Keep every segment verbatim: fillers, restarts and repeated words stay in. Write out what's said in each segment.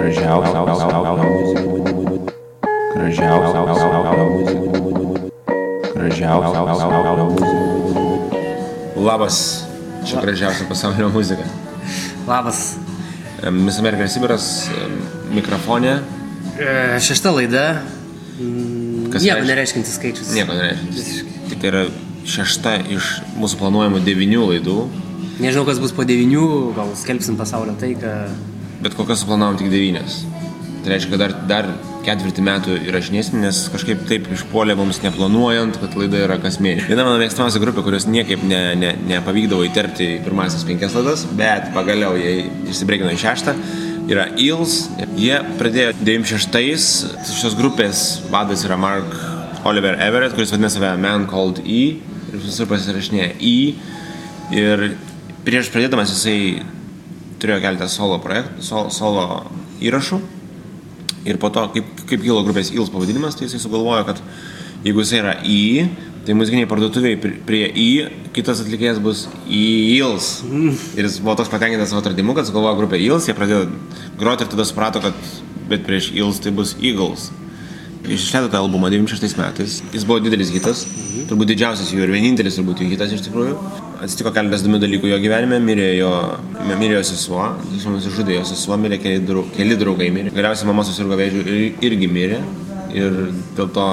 Gražiausia muzika. Gražiausia muzika. Gražiausia muzika. Labas, čia gražiausia pasaulio muzika. Labas. Miss America Sibiras, mikrofonė. E, šešta laida. Kas Nieko reiškia? nereiškintis skaičius. Nieko nereiškintis. Tik tai yra šešta iš mūsų planuojamų devynių laidų. Nežinau, kas bus po devynių, gal skelbsim pasaulio taiką. Bet kol kas suplanavom tik devynias. Tai reiškia, kad dar, dar ketvirtį metų įrašinėsim, nes kažkaip taip išpuolė mums neplanuojant, kad laida yra kas mėnesį. Viena mano mėgstamiausia grupė, kurios niekaip ne, ne, nepavykdavo įterpti į pirmasis penkias laidas, bet pagaliau jie išsibreikino į šeštą, yra Eels. Jie pradėjo devyniasdešimt šeštais. Šios grupės vadas yra Mark Oliver Everett, kuris vadina save Man Called E ir visur pasirašinėja E. Ir prieš pradėdamas jisai turėjo keletą solo projektų, solo, solo įrašų. Ir po to, kaip, kaip kilo grupės Eels pavadinimas, tai jisai sugalvojo, kad jeigu jisai yra E, tai muzikiniai parduotuviai prie E, kitas atlikėjas bus Eels. Ir jis buvo toks patenkintas savo atradimu, kad sugalvojo grupę Eels, jie pradėjo groti ir tada suprato, kad bet prieš Eels tai bus Eagles. Išleido tą albumą devyniasdešimt šeštais metais. Jis buvo didelis hitas, turbūt didžiausias jų ir vienintelis turbūt jų hitas iš tikrųjų. Atsitiko keletas įdomių dalykų jo gyvenime, mirė jo, mirė jo sesuo, nusižudė jo sesuo, mirė keli, draug, keli draugai mirė. Galiausiai mama susirgo vėžiu ir irgi mirė. Ir dėl to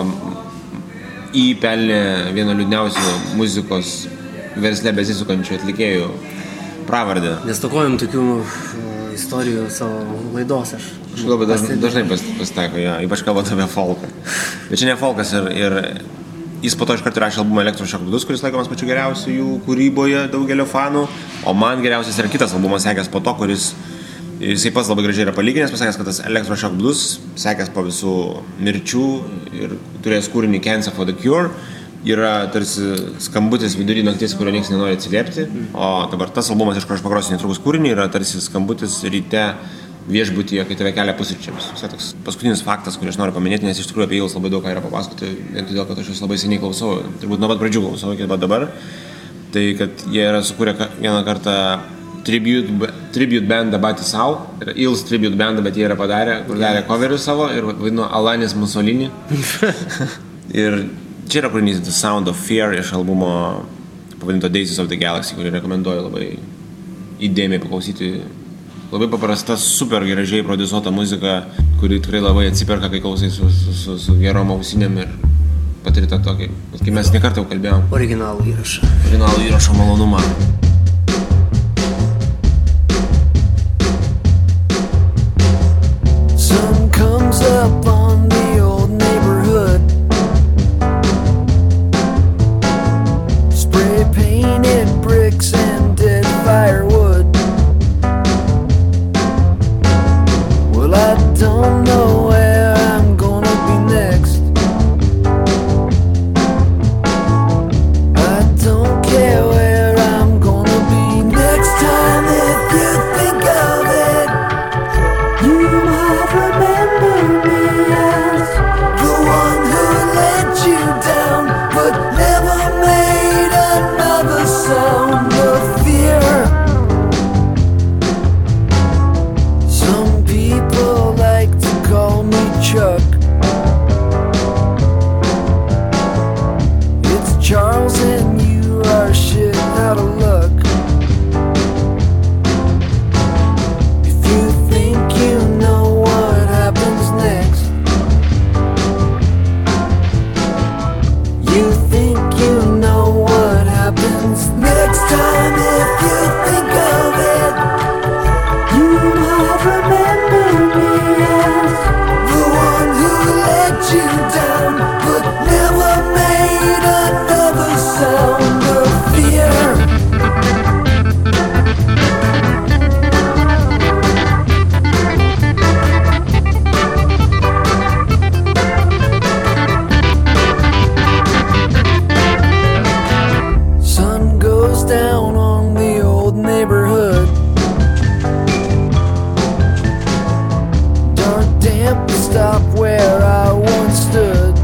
įpelnė vieną liūdniausių muzikos versle besisukančių atlikėjų pravardę. Nestokojom tokių istorijų savo laidos aš. Aš labai dažnai, dažnai pas, pasitaiko, ja, ypač kalbant apie folką. Bet čia ne folkas ir, ir jis po to iškart rašė albumą Electroshock Blues, kuris laikomas pačiu geriausiu jų kūryboje daugelio fanų, o man geriausias yra kitas albumas sekęs po to, kuris jisai pats labai gražiai yra palyginęs, pasakęs, kad tas Electroshock Blues sekęs po visų mirčių ir turėjęs kūrinį Cancer for the Cure, yra tarsi skambutis vidury nakties, kurio niekas nenori atsiliepti, o dabar tas albumas, iš kur aš pagrosiu netrukus kūrinį, yra tarsi skambutis ryte viešbutyje, kai tave kelia pusryčiams. Visai toks paskutinis faktas, kurį aš noriu paminėti, nes iš tikrųjų apie Eels labai daug ką yra papasakoti, vien todėl, kad aš jūs labai seniai klausau, turbūt nuo pat pradžių klausau, iki dabar. Tai, kad jie yra sukūrę vieną kartą tribute, tribute bandą patys savo, yra Eels tribute bandą, bet jie yra padarę, kur darė coverius savo ir vadino Alanis Mussolini. Ir čia yra kūrinys The Sound of Fear iš albumo pavadinto Daisies of the Galaxy, kurį rekomenduoju labai įdėmiai paklausyti. Labai paprasta, super gražiai prodiusuota muzika, kuri tikrai labai atsiperka, kai klausai su, su, su, su gerom ausinėm ir patiri tą tokį, kaip mes nekartą jau kalbėjom. Originalų įrašą. Originalų įrašo malonumą. Sun comes up on the old neighborhood, spray painted bricks and dead firewood. I don't know where I'm gonna be next. I don't care where I'm gonna be next time. If you think of it, you might remember me as the one who let you down, but never made another sound of fear. People like to call me Chuck. It's Charles and you are shit out of luck. If you think you know what happens next, you think you know what happens next time. If you think of it, you might remember me as the one who let you down, but never made another sound of fear. Sun goes down on the old neighborhood. Damp to stop where I once stood.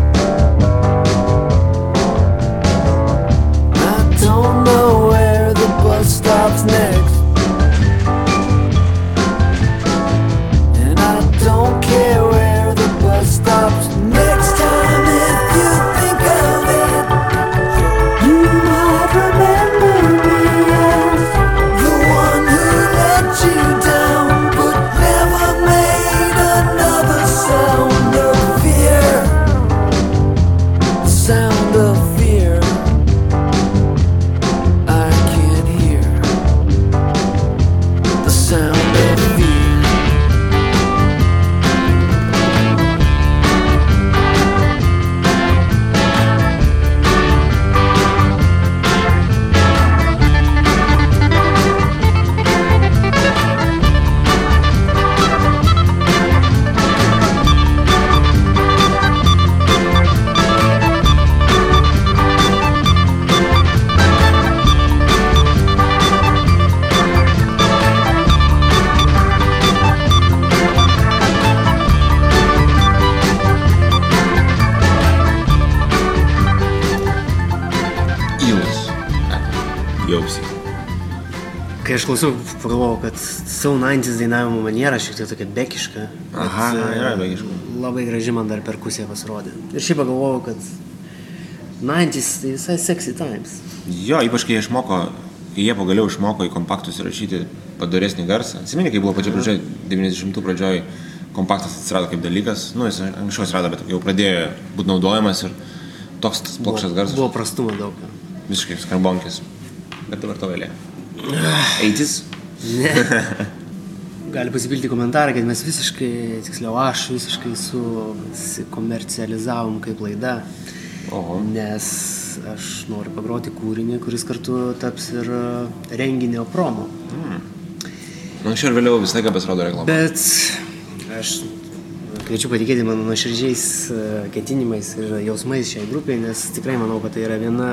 kai aš klausiau, pagalvojau, kad savo devyniasdešimt dainavimo maniera šiek tiek tokia bekiška. Aha, yra bekiška. Labai graži man dar perkusija pasirodė. Ir šiaip pagalvojau, kad devyniasdešimt tai visai sexy times. Jo, ypač kai jie išmoko, kai jie pagaliau išmoko į kompaktus įrašyti padoresnį garsą. Atsimeni, kai buvo pačia pradžioje, devyniasdešimtų pradžioje kompaktas atsirado kaip dalykas. Nu, jis anksčiau atsirado, bet jau pradėjo būti naudojamas ir toks plokščias garsas. Buvo prastumo daug. Visiškai skarbonkis. Bet dabar to vėlė. Eitis? Ne. Gali pasipilti komentarą, kad mes visiškai, tiksliau aš visiškai susikomercializavom kaip laida. Oho. Nes aš noriu pagroti kūrinį, kuris kartu taps ir renginio promo. Mm. Anksčiau ir vėliau visą laiką pasirodo reklama. Bet aš kviečiu patikėti mano nuoširdžiais ketinimais ir jausmais šiai grupiai, nes tikrai manau, kad tai yra viena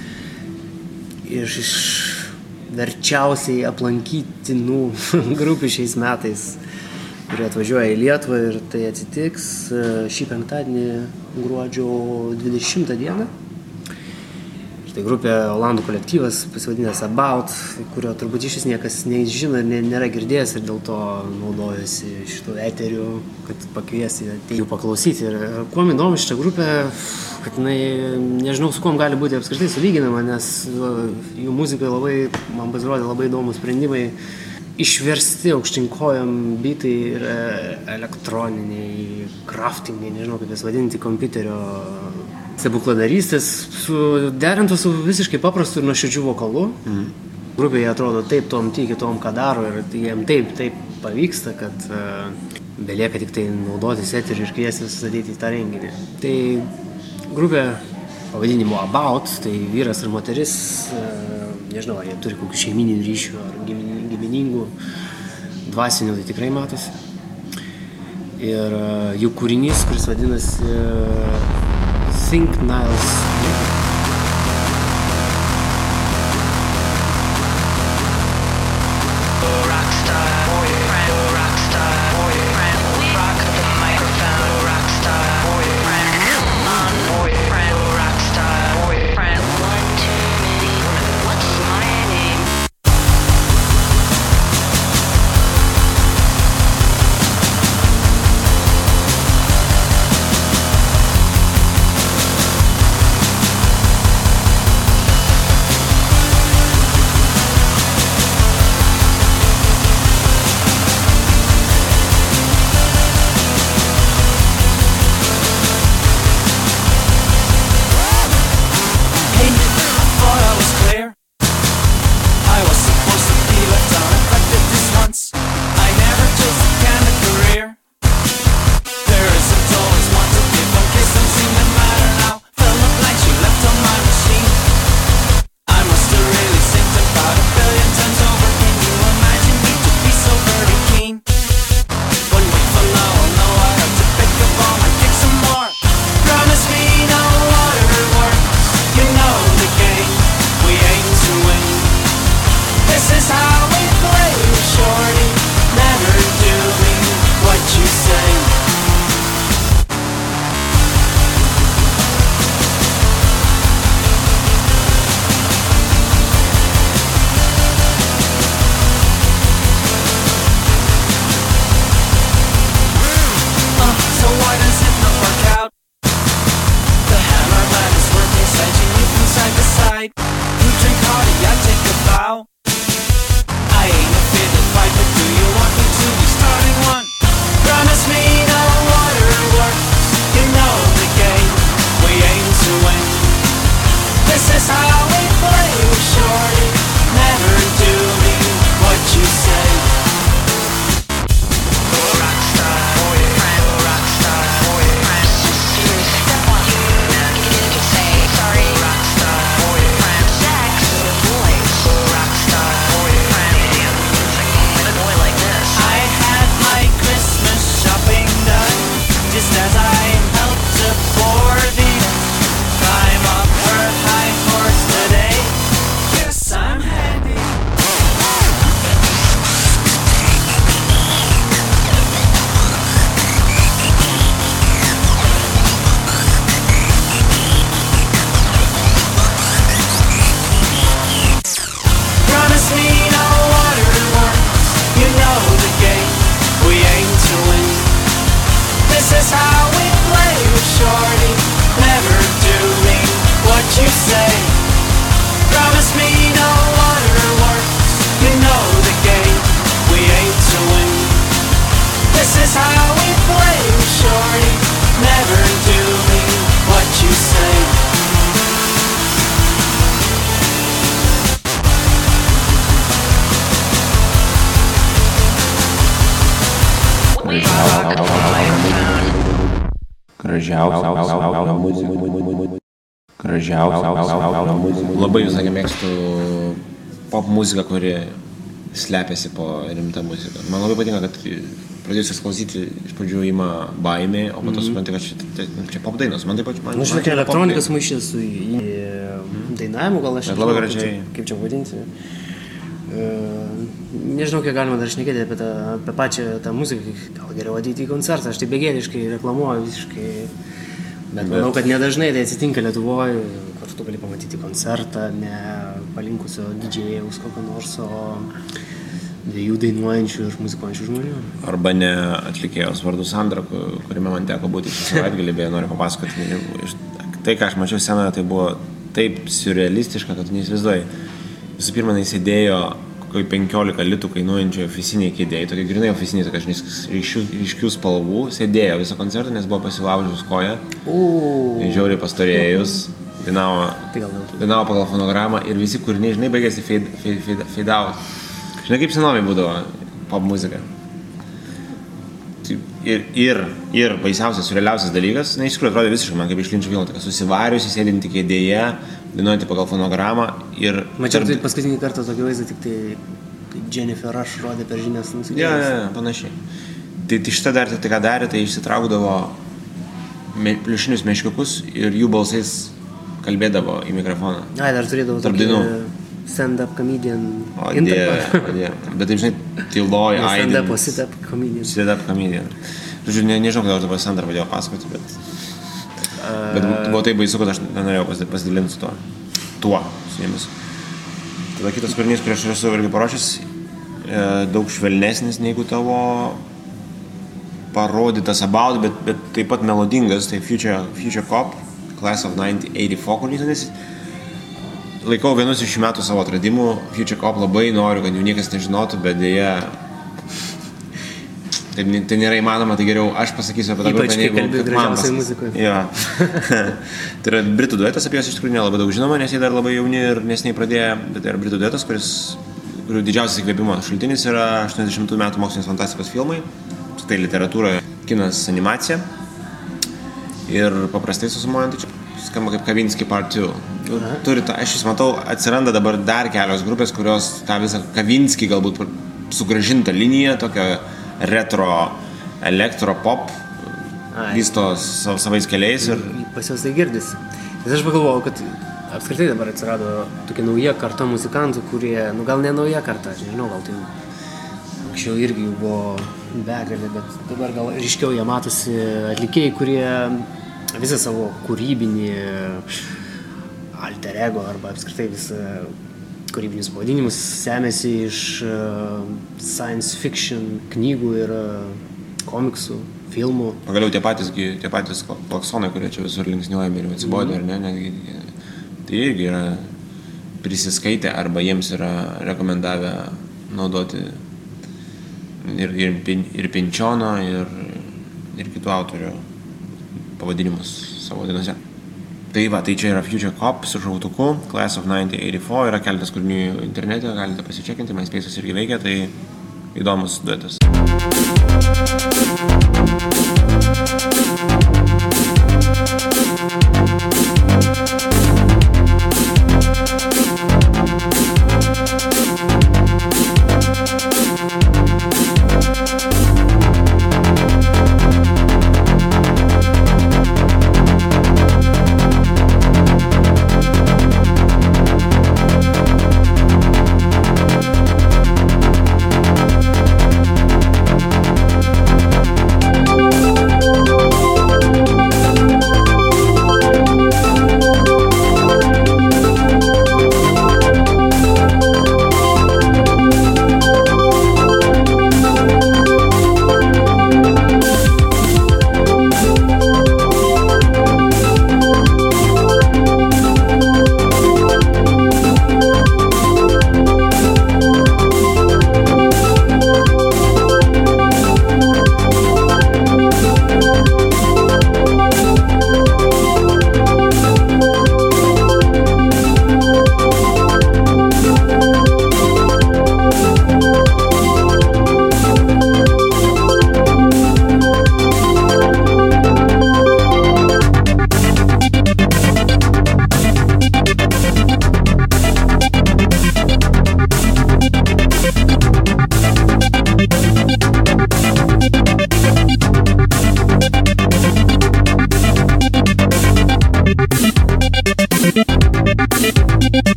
iš, iš verčiausiai aplankytinų grupių šiais metais, kurie atvažiuoja į Lietuvą, ir tai atsitiks šį penktadienį gruodžio dvidešimtą dieną. Tai grupė Olandų kolektyvas pasivadinęs About, kurio turbūt iš vis niekas nežino ir nėra girdėjęs ir dėl to naudojasi šitų eterių, kad pakviesti jų paklausyti. Ir kuo įdomu šitą grupę, kad jinai, nežinau, su kuom gali būti apskritai sulyginama, nes jų muzikai labai, man pasirodė, labai įdomus sprendimai. Išversti aukštinkojom bitai ir elektroniniai, craftingai, nežinau kaip jas vadinti, kompiuterio stebukladarystės, derintos su visiškai paprastu ir nuoširdžiu vokalu. Mm. Grupėje atrodo taip tom tiki tom, ką daro, ir jiem taip, taip pavyksta, kad uh, belieka tik tai naudotis eterį ir kviesti visus ateiti į tą renginį. Tai grupė pavadinimu About, tai vyras ir moteris, uh, nežinau, ar jie turi kokių šeiminių ryšių ar giminingų, dvasinių, tai tikrai matosi. Ir uh, jų kūrinys, kuris vadinasi uh, Think Niles. Gražiausia muzika. Gražiausia muzika. Labai visai mėgstu pop muziką, kuri slepiasi po rimtą muziką. Man labai patinka, kad pradėjus klausyti iš pradžių ima baimė, o po to supranti, kad čia, čia pop dainos. Man taip pat... Man, nu, žinai, elektronikas maišė su į dainavimu, gal aš labai gražiai. Kaip čia vadinti. Nežinau, kiek galima dar šnekėti apie, tą, apie pačią tą muziką, gal geriau ateiti į koncertą, aš tai begėdiškai reklamuoju visiškai, bet, bet manau, kad nedažnai tai atsitinka Lietuvoje, kur tu gali pamatyti koncertą, ne palinkusio didžėjaus kokio nors, o dviejų dainuojančių ir muzikuojančių žmonių. Arba ne atlikėjos vardu Sandra, kuriame man teko būti šį savaitgalį, beje, noriu papasakoti. Tai, ką aš mačiau scenoje, tai buvo taip surrealistiška, kad tu neįsivaizduoji. Visų pirma, jis sėdėjo kokį penkiolika litų kainuojančio ofisiniai kėdėjai, tokie grinai ofisiniai, tokie ryškių, ryškių spalvų, sėdėjo visą koncertą, nes buvo pasilaužus koją, žiauriai pastorėjus, dainavo, dainavo pagal fonogramą ir visi kūriniai, žinai, baigėsi fade, fade, fade, fade out. Žinai, kaip senoviai būdavo pop muzika. Ir, ir, ir baisiausias, surrealiausias dalykas, na, iš tikrųjų atrodė visiškai man kaip iš Linčo filmo, tokia susivariusi, sėdinti kėdėje, dainuojantį pagal fonogramą ir... Mačiau tarp... tai paskutinį kartą tokį vaizdą, tik tai, kai Jennifer Rush rodė per žinias nusikėlės. Ja, ja, ja, panašiai. Tai, tai šitą dar tai ką darė, tai išsitraukdavo me, pliušinius meškiukus ir jų balsais kalbėdavo į mikrofoną. Ai, dar turėdavo tokį stand-up comedian. O, dieve, o, dieve. Bet taip, žinai, tyloj, aidint. Stand-up, o sit-up comedian. Sit-up comedian. Žodžiu, ne, nežinau, kodėl aš dabar Sandra pradėjau pasakoti, bet... Bet buvo taip baisu, kad aš nenorėjau pasidalinti su tuo. Tuo, su jumis. Tada kitas kūrinys, kurį aš esu irgi paruošęs, daug švelnesnis negu tavo parodytas About, bet, bet taip pat melodingas, tai Future, Future Cop, Class of nineteen eighty-four kūrinys. Laikau vienus iš šių metų savo atradimų. Future Cop labai noriu, kad jų niekas nežinotų, bet dėja... Tai, tai nėra įmanoma, tai geriau aš pasakysiu apie tą grupę, negu kad man pasakys. Jo. Tai yra britų duetas, apie juos iš tikrųjų nelabai daug žinoma, nes jie dar labai jauni ir nesiniai pradėjo, bet tai yra britų duetas, kuris, kurių didžiausias įkvėpimo šaltinis yra aštuoniasdešimtų metų mokslinės fantastikos filmai, tai literatūra, kinas, animacija. Ir paprastai susumuojant, tai čia skamba kaip Kavinsky Part du. Turi tą, aš jūs matau, atsiranda dabar dar kelios grupės, kurios tą visą Kavinsky galbūt sugrąžintą liniją, tokią retro, elektro, pop vysto sav, savais keliais ir... Pas jos tai girdisi. Nes aš pagalvojau, kad apskritai dabar atsirado tokia nauja karta muzikantų, kurie, nu gal ne nauja karta, aš nežinau, gal tai anksčiau irgi jų buvo begalė, bet dabar gal ryškiau jie matosi atlikėjai, kurie visą savo kūrybinį alter ego arba apskritai visą kūrybinius pavadinimus semėsi iš uh, science fiction knygų ir uh, komiksų, filmų. Pagaliau tie patys, tie patys klaksonai, kurie čia visur linksniuojami ir atsibodė, mm. ar ne, netgi, tai irgi yra prisiskaitę arba jiems yra rekomendavę naudoti ir, ir, ir Pinčiono, ir, ir kitų autorių pavadinimus savo dainose. Tai va, tai čia yra Future Cop su šautuku, Class of nineteen eighty-four, yra keletas kūrinių internete, galite pasičekinti, MySpace'as irgi veikia, tai įdomus duetas.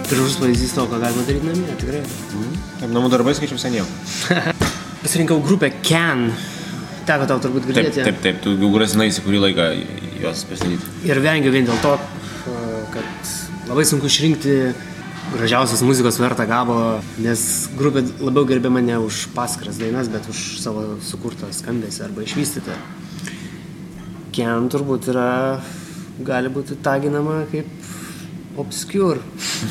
gražus pavyzdys to, ką galima daryti namie, tikrai. Taip, namų darbai skaičiau seniau. Pasirinkau grupę Can. Teko tau turbūt Taip, girdėti. taip, taip, tu jau grasinaisi kurį laiką juos pristatyti. Ir vengiu vien dėl to, kad labai sunku išrinkti gražiausios muzikos vertą gabalą, nes grupė labiau gerbė mane už paskaras dainas, bet už savo sukurtą skambesį arba išvystytą. Can turbūt yra, gali būti taginama kaip obscure,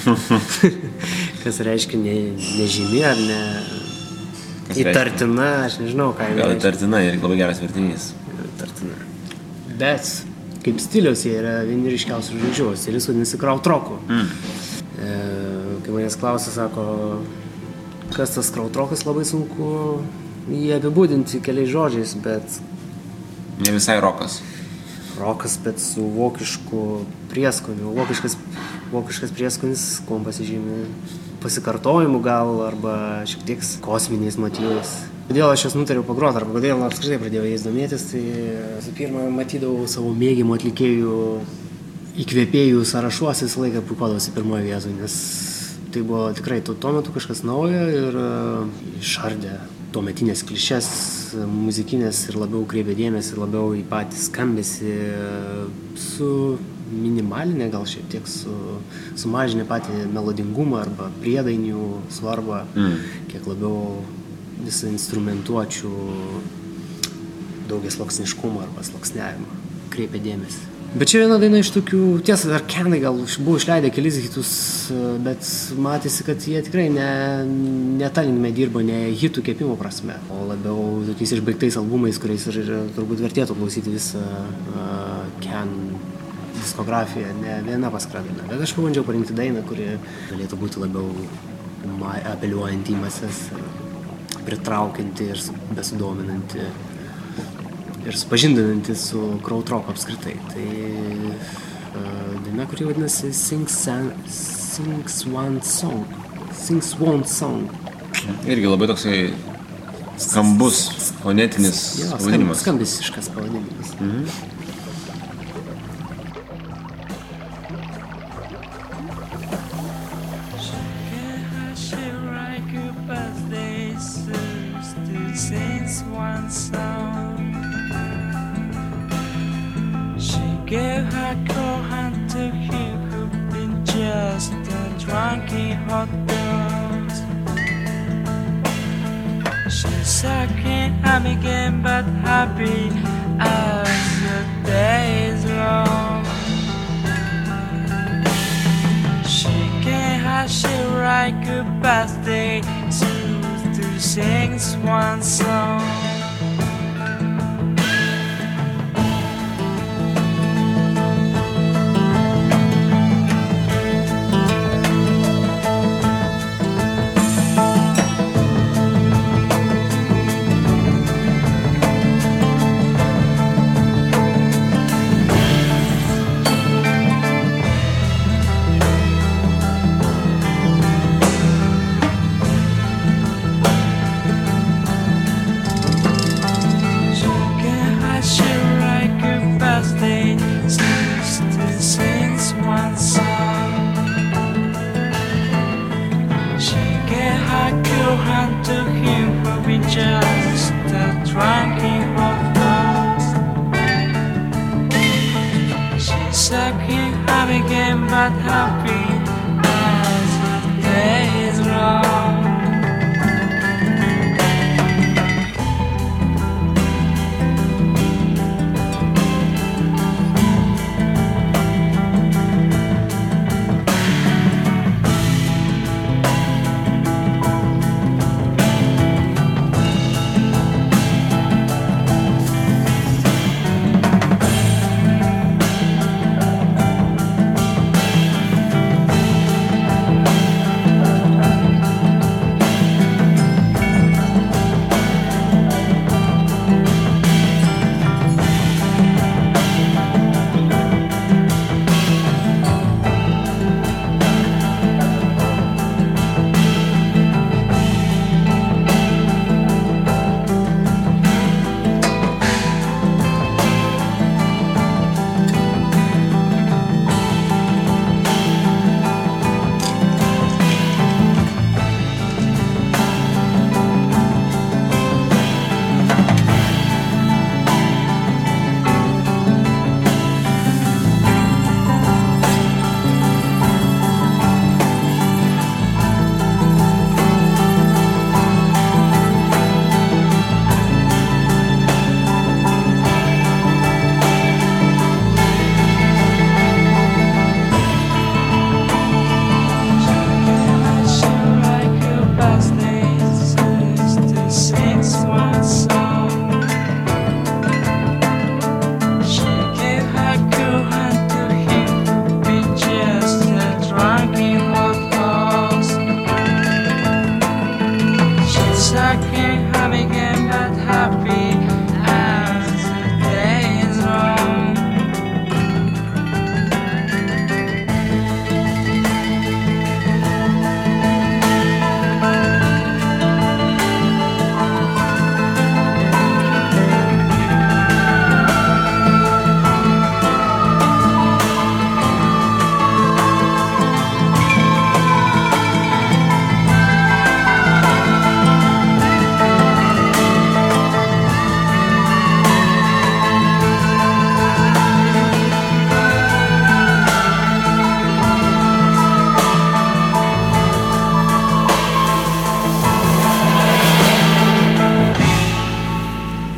kas reiškia ne, nežymi ar ne Kas įtartina, aš nežinau, ką Gal įtartina ir labai geras vertinys. Įtartina. Bet kaip stiliaus jie yra vieni ryškiausių žvaigždžių, stilius vadinasi krautroku. Mm. E, kai manęs klausia, sako, kas tas krautrokas, labai sunku jį apibūdinti keliais žodžiais, bet Ne visai rokas. rokas, bet su vokišku prieskoniu. Vokiškas, vokiškas prieskonis, kuom pasižymi pasikartojimu gal, arba šiek tiek kosminiais motyvais. Kodėl aš jas nutariau pagroti, arba kodėl apskritai pradėjau jais domėtis, tai su pirma matydavau savo mėgimų atlikėjų įkvėpėjų sąrašuose, visą laiką puikuodavosi pirmoje vietoje, nes tai buvo tikrai tuo, tuo metu kažkas naujo ir išardė tuometinės klišes muzikinės ir labiau kreipė dėmesį labiau į patį skambesį, su minimalinė gal šiek tiek su, sumažinė patį melodingumą arba priedainių svarbą, mm. kiek labiau visą instrumentuočių daugiasluoksniškumą arba sluoksniavimą kreipė dėmesį. Bet čia viena daina iš tokių, tiesa, dar Kenai gal buvo išleidę kelis hitus, bet matėsi, kad jie tikrai ne, ne ta linkme dirbo, ne hitų kepimo prasme, o labiau tokiais išbaigtais albumais, kuriais ir, ir turbūt vertėtų klausyti visą uh, Ken diskografiją, ne viena paskradina. Bet aš pabandžiau parinkti dainą, kuri galėtų būti labiau apeliuojanti į mases, pritraukianti ir besudominanti ir supažindinanti su krautroku apskritai. Tai uh, daina, kuri vadinasi Sings, Sings One Song. Sings One Song. Irgi labai toksai skambus, fonetinis jo, pavadinimas. Skambesiškas pavadinimas. Mhm. Gave her cold hand to him who'd been just a drunky hot dog. She's sucking him again, but happy as the day is long. She gave her she write good birthday to, to sing one song.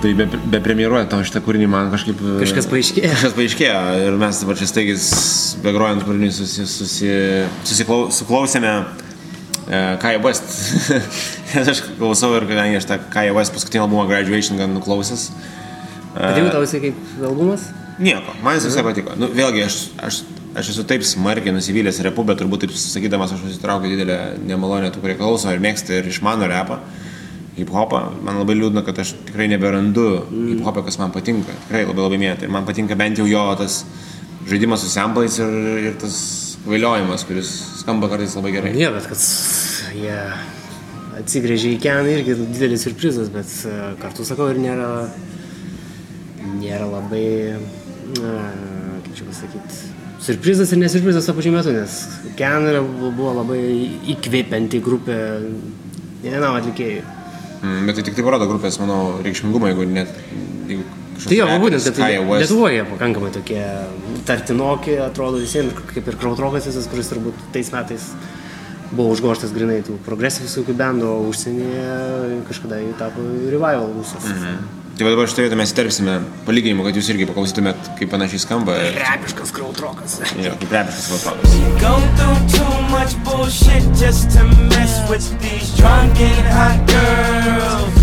Tai be, be premjeruojant tau šitą kūrinį man kažkaip... Kažkas paaiškėjo. Kažkas paaiškėjo ir mes dabar čia staigis begrojant kūrinį susi, susi, susiklau, suklausėme uh, Kanye West. Nes aš klausau ir kadangi aš tą Kanye West paskutinį albumą Graduation gan nuklausęs. Patiko tau jisai kaip albumas? Nieko, man jis visai patiko. Nu, vėlgi, aš, aš, aš esu taip smarkiai nusivylęs repu, bet turbūt taip sakydamas aš susitraukiu didelę nemalonę tų, kurie klauso ir mėgsta ir išmano repą, hip-hopą. Man labai liūdna, kad aš tikrai neberandu mm. hip-hopą, kas man patinka. Tikrai labai labai mėtai. Man patinka bent jau jo tas žaidimas su samplais ir, ir tas kvailiojimas, kuris skamba kartais labai gerai. Ne, bet kad jie yeah, atsigrėžė į Keną irgi didelis surprizas, bet kartu sakau ir nėra, nėra labai... kaip čia pasakyti, surprizas ir nesurprizas to pačiu metu, nes Ken buvo labai įkvėpianti grupė vienam atlikėjui. Mm, bet tai tik tai parodo grupės, manau, reikšmingumą, jeigu net... Jeigu tai jo, būtent, kad tai Lietuvoje pakankamai tokie tartinoki, atrodo visiems, kaip ir krautrokas visas, kuris turbūt tais metais buvo užgoštas grinai tų progresyvių visokių bendų, o užsienyje kažkada jų tapo revival visas. Mm-hmm. Tai dabar štai vietą mes įterpsime palyginimą, kad jūs irgi paklausytumėt, kaip panašiai skamba. Repiškas krautrokas. Jo, kaip repiškas krautrokas. Go through too much bullshit just to mess with these drunken hot girls.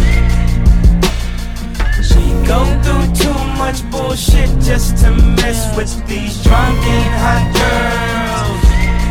She go through too much bullshit just to mess with these drunken hot girls.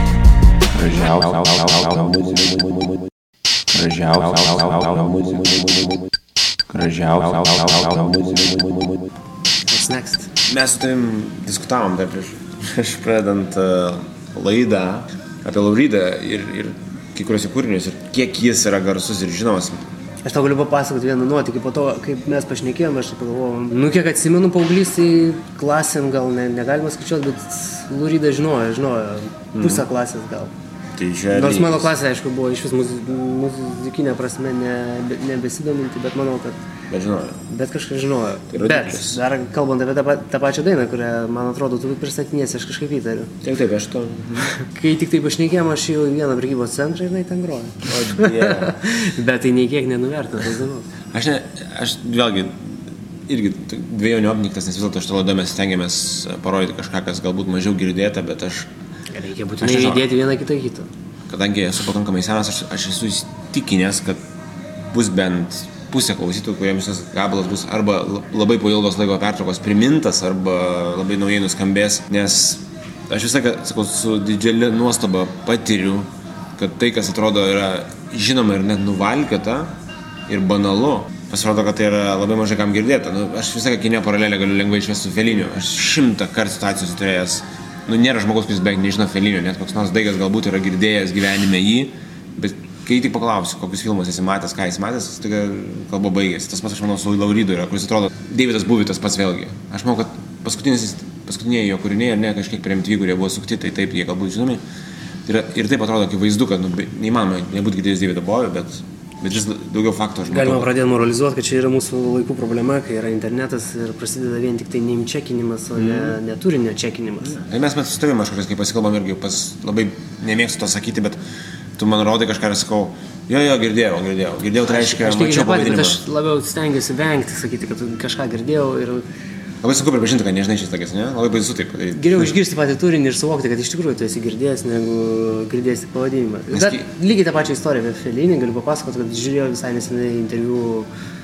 What's next? Mes su tavim diskutavom dar prieš, prieš pradedant uh, laidą apie Lauridą ir, ir kai kuriuose kūrinius ir kiek jis yra garsus ir žinomas. Aš tau galiu papasakoti vieną nuotykį, po to, kaip mes pašnekėjom, aš pagalvojau, nu kiek atsimenu paauglystėj klasėm gal ne, negalima skaičiuoti, bet Lauridą žinojo, žinojo, pusę mm. klasės gal. Tai nors mano klasė, aišku, buvo iš vis muzikinė prasme ne, nebesidominti, bet manau, kad... Bet žinojo. Bet kažkas žinojo. Tai bet, dar kalbant apie tą, tą pačią dainą, kurią, man atrodo, tu pristatinėsi, aš kažkaip įtariu. Taip, taip, aš to... Kai tik tai pašnekėjom, aš jau į vieną prekybos centrą ir jinai ten grojo. O, yeah. Bet tai nei kiek nenuvertina tos dainos. Aš ne, aš vėlgi, irgi dviejonių apniktas, nes vis dėlto aš to laidą mes stengiamės parodyti kažką, kas galbūt mažiau girdėta, bet aš... Reikia būtinai įdėti vieną kitą kitą. Kadangi esu pakankamai senas, aš, aš esu įstikinęs, kad bus bent pusė klausytojų, kuriems šis gabalas bus arba labai po ilgos laiko pertraukos primintas, arba labai naujai nuskambės, nes aš visą laiką, sakau, su didžiulė nuostaba patiriu, kad tai, kas atrodo yra žinoma ir net nuvalkiota ir banalu, pasirodo, kad tai yra labai mažai kam girdėta. Nu, aš visą laiką kine paralelę galiu lengvai išvesti su Feliniu. Aš šimtą kartų situacijų turėjęs. Nu, nėra žmogus, kuris beveik nežino Felinio, net koks nors daigas galbūt yra girdėjęs gyvenime jį, bet kai tik paklausiu, kokius filmus esi matęs, ką esi matęs, tai kalba baigėsi. Tas pats, aš manau, su Lauridu yra, kuris atrodo, Davidas Bowie tas pats vėlgi. Aš manau, kad paskutiniai jo kūriniai, ar ne, kažkiek per M T V, kurie buvo sukti, tai taip, jie galbūt žinomi. Ir, ir taip atrodo, kaip vaizdu, kad nu, neįmanoma nebūti girdėjęs Davido Bowie, bet... Bet vis daugiau faktų aš matau. Galima pradėti moralizuoti, kad čia yra mūsų laikų problema, kai yra internetas ir prasideda vien tik tai name checkinimas, o ne, ne turinio checkinimas. Tai mes mes sustavim aš kažkas, kai pasikalbam irgi, pas labai nemėgstu to sakyti, bet tu man rodai kažką ir sakau, jo, jo, girdėjau, girdėjau. Girdėjau, tai reiškia, aš, mačiau pavadinimą. Aš labiau stengiuosi vengti sakyti, kad kažką girdėjau ir... Labai sunku pripažinti, kad nežinai šis tokias, ne? Labai baisu taip padaryti. Geriau išgirsti patį turinį ir suvokti, kad iš tikrųjų tu esi girdėjęs, negu girdėjęs tik pavadinimą. Bet kai... lygiai tą pačią istoriją apie Felinį galiu papasakoti, kad žiūrėjau visai nesenai interviu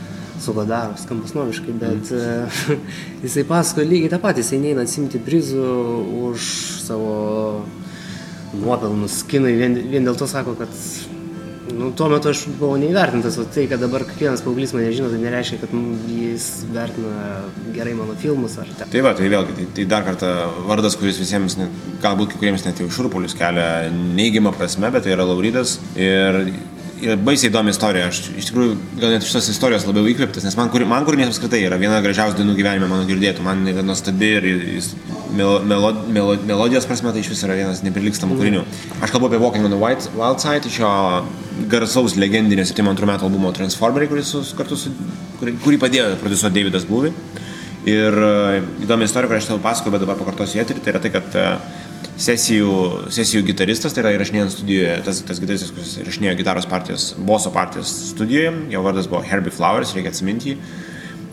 su Godaru, skambus noviškai, bet mm. jisai pasakoja lygiai tą patį, jisai neina atsimti prizų už savo nuopelnus kinai, vien, vien dėl to sako, kad nu, tuo metu aš buvau neįvertintas, o tai, kad dabar kiekvienas paauglys mane žino, tai nereiškia, kad nu, jis vertina gerai mano filmus ar te. Tai va, tai vėlgi, tai, tai dar kartą vardas, kuris visiems, net, galbūt kai kuriems net jau šurpulius kelia neigiamą prasme, bet tai yra Lauridas ir, ir baisiai įdomi istorija. Aš iš tikrųjų gal net iš tos istorijos labiau įkvėptas, nes man, kur, man kūrinys apskritai yra viena gražiausių dainų gyvenime mano girdėtų, man yra nuostabi ir jis melod, melod, melodijos prasme tai iš vis yra vienas neprilikstamų kūrinių. Aš kalbu apie Walking on the White, Wild Side, iš jo garsaus legendinio septyniasdešimt antrų metų albumo Transformeriai, kuris su, kartu su, kurį, kurį padėjo produsuoti Davidas Bowie. Ir uh, įdomi istorija, kurią aš tau pasakoju, bet dabar pakartosiu į eterį, tai yra tai, kad uh, sesijų, sesijų gitaristas, tai yra įrašinėjant studijoje, tas, tas gitaristas, kuris įrašinėjo gitaros partijos, boso partijos studijoje, jo vardas buvo Herbie Flowers, reikia atsiminti jį.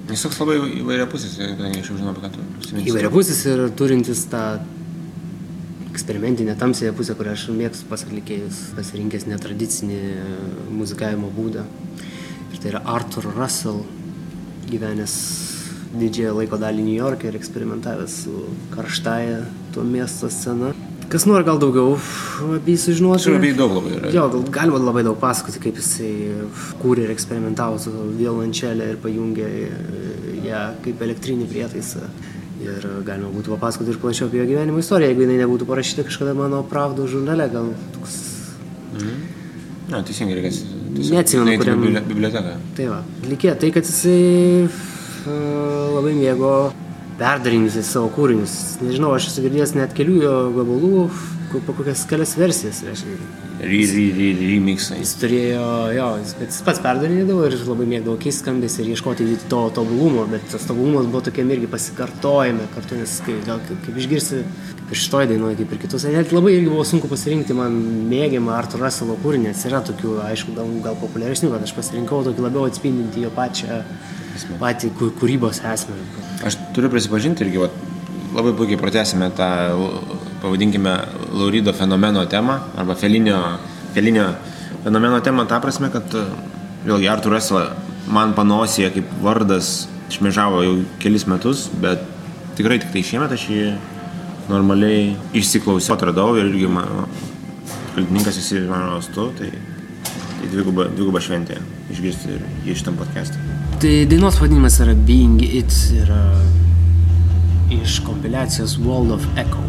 Jis toks labai įvairiapusis, kadangi aš jau žinau, apie ką tu užsiminsi. Įvairiapusis ir turintis tą eksperimentinę tamsėje pusę, kurią aš mėgstu pas atlikėjus, pasirinkęs netradicinį muzikavimo būdą. Ir tai yra Arthur Russell, gyvenęs didžiąją laiko dalį New York'e ir eksperimentavęs su karštąja to miesto scena. Kas nori gal daugiau apie jį sužinoti? Čia labai daug labai yra. Jo, gal, galima labai daug pasakoti, kaip jisai kūrė ir eksperimentavo su violončelė ir pajungė ją kaip elektrinį prietaisą. Ir galima būtų papasakoti ir plačiau apie jo gyvenimo istoriją, jeigu jinai nebūtų parašyta kažkada mano Pravdo žurnale, gal toks... Mhm. Na, teisingai reikės. Neatsimenu, kuriam... Biblioteka. Tai va, likė tai, kad jisai uh, labai mėgo perdarinti savo kūrinius. Nežinau, aš esu girdėjęs net kelių jo gabalų, po kokias kelias versijas. Remixai. Jis turėjo, jo, jis, bet jis pats perdarinėdavo ir labai mėgdavo keisti skambės ir ieškoti to tobulumo, bet tas tobulumas buvo tokiam irgi pasikartojame kartu, nes kai, gal kaip, kaip išgirsi, kaip ir šitoj dainuoja, kaip ir kitus. Net labai irgi buvo sunku pasirinkti man mėgiamą Arthur Russello kūrinį, nes yra tokių, aišku, gal, gal populiaresnių, bet aš pasirinkau tokį labiau atspindinti jo pačią patį kūrybos esmę. Aš turiu prisipažinti irgi, va, labai puikiai pratęsime tą, pavadinkime, Laurido fenomeno temą, arba Felinio, Felinio fenomeno temą, tą prasme, kad vėlgi Arthur Russell man panosėje kaip vardas šmėžavo jau kelis metus, bet tikrai tik tai šiemet aš jį normaliai išsiklausiau, atradau ir irgi mano kaltininkas esi mano stu, tai, tai dviguba, dviguba šventė išgirsti ir jį šitam podcast'e. Tai dainos vadinimas yra Being It, yra iš kompiliacijos World of Echo.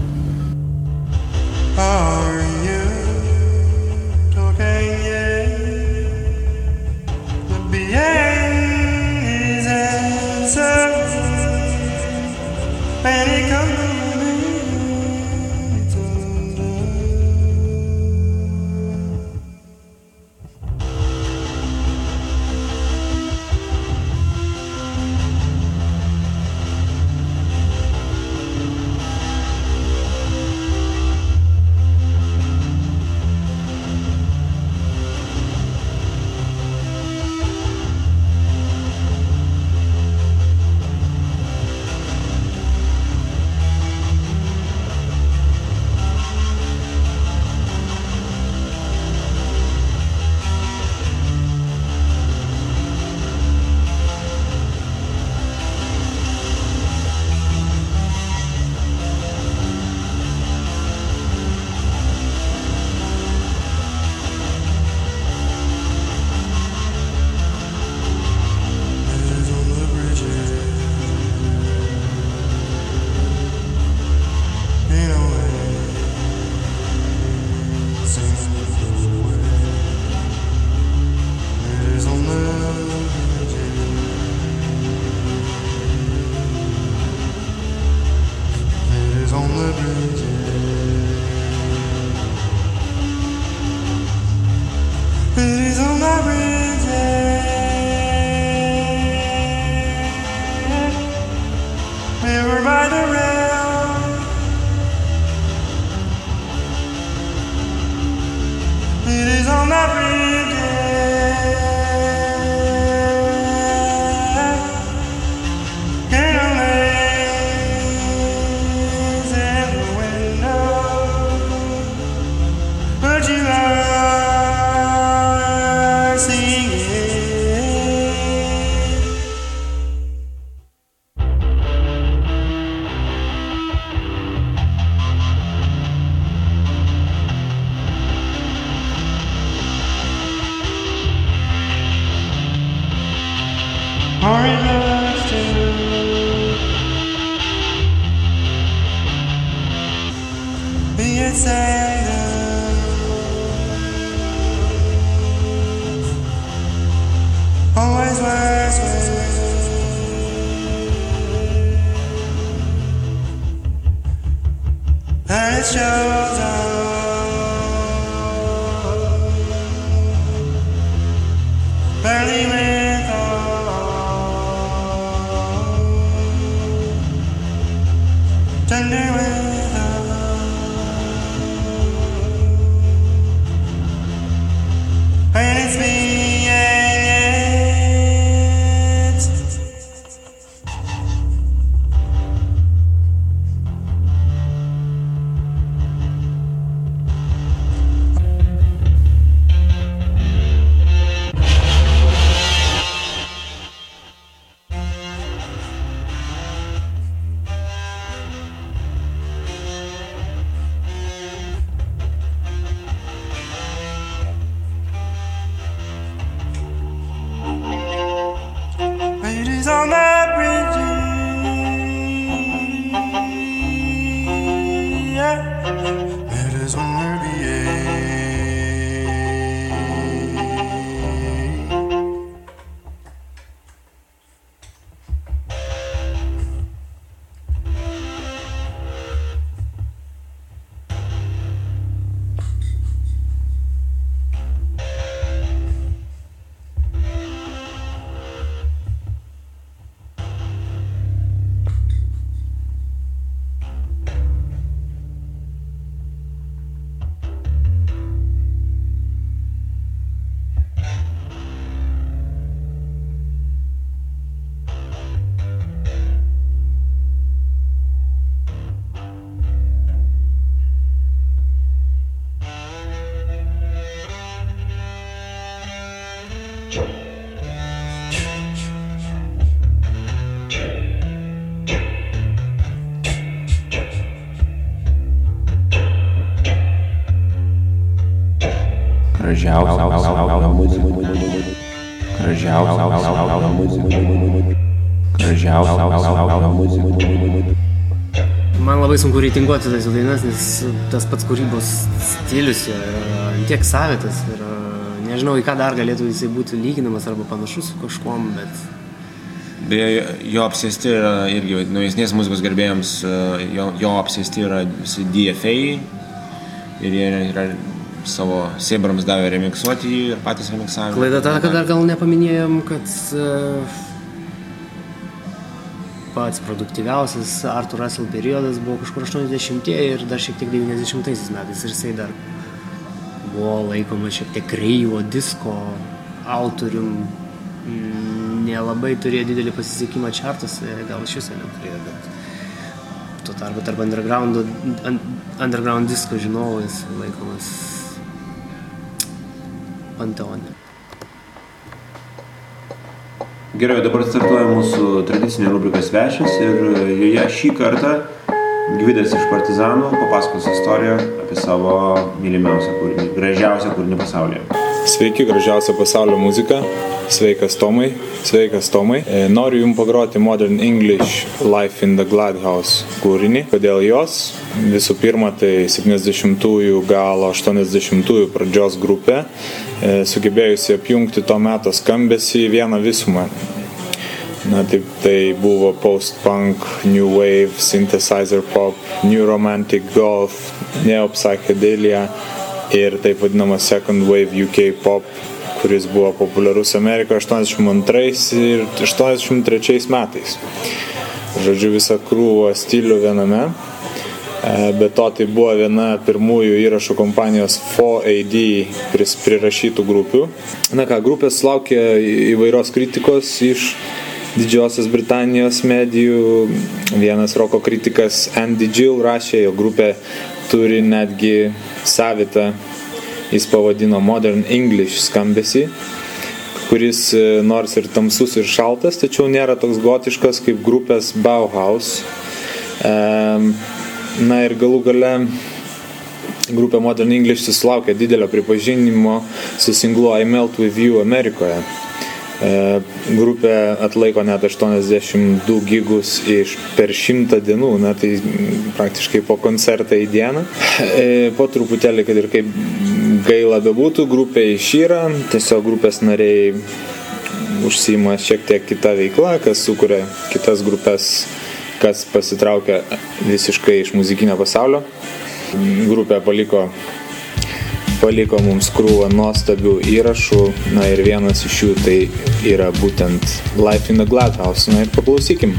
Are you talking the beings answer when it comes to Gražiausia muzika. Gražiausia muzika. Gražiausia muzika. Man labai sunku reitinguoti tas dainas, nes tas pats kūrybos stilius jo yra tiek savitas ir nežinau, į ką dar galėtų jisai būti lyginamas arba panašus su kažkuom, bet... Beje, jo apsėsti yra irgi naujesnės muzikos gerbėjams, jo, jo apsėsti yra visi D F A ir jie yra savo sėbrams davė remiksuoti jį ir patys remiksavę. Klaida ta, kad dar gal nepaminėjom, kad uh, pats produktyviausias Arthur Russell periodas buvo kažkur aštuoniasdešimtieji ir dar šiek tiek devyniasdešimtaisiais metais ir jisai dar buvo laikomas šiek tiek kreivo disko autorium, nelabai turėjo didelį pasisekimą čartuose, gal iš viso neturėjo, bet tuo tarpu tarp underground, underground disko žinovais laikomas panteone. Gerai, dabar startuoja mūsų tradicinė rubrika Svečias ir joje šį kartą Gvidas iš Partizanų papasakos istoriją apie savo mylimiausią kūrinį, gražiausią kūrinį pasaulyje. Sveiki, gražiausia pasaulio muzika. Sveikas Tomai. Sveikas Tomai. Noriu jums pagroti Modern English Life in the Gladhouse kūrinį. Kodėl jos? Visų pirma, tai septyniasdešimtųjų galo aštuoniasdešimtųjų pradžios grupė, sugebėjusi apjungti to meto skambesį į vieną visumą. Na, taip, tai buvo post-punk, new wave, synthesizer pop, new romantic golf, neo-psychedelia ir taip vadinama second wave U K pop, kuris buvo populiarus Amerikoje aštuoniasdešimt antrais ir aštuoniasdešimt trečiais metais. Žodžiu, visą krūvą stilių viename. Be to, tai buvo viena pirmųjų įrašų kompanijos four A D prirašytų grupių. Na ką, grupės sulaukė įvairios kritikos iš Didžiosios Britanijos medijų. Vienas roko kritikas Andy Gill rašė, jo grupė turi netgi savitą, jis pavadino Modern English skambesį, kuris nors ir tamsus ir šaltas, tačiau nėra toks gotiškas kaip grupės Bauhaus. Na ir galų gale grupė Modern English susilaukė didelio pripažinimo su singlu I Melt With You Amerikoje. Grupė atlaiko net aštuoniasdešimt du gigus iš per šimtą dienų, na tai praktiškai po koncertą į dieną. Po truputėlį, kad ir kaip gaila bebūtų, grupė išyra, tiesiog grupės nariai užsiima šiek tiek kitą veiklą, kas sukuria kitas grupės, kas pasitraukia visiškai iš muzikinio pasaulio. Grupė paliko paliko mums krūvą nuostabių įrašų, na ir vienas iš jų tai yra būtent Life in the Gladhouse, na ir paklausykim.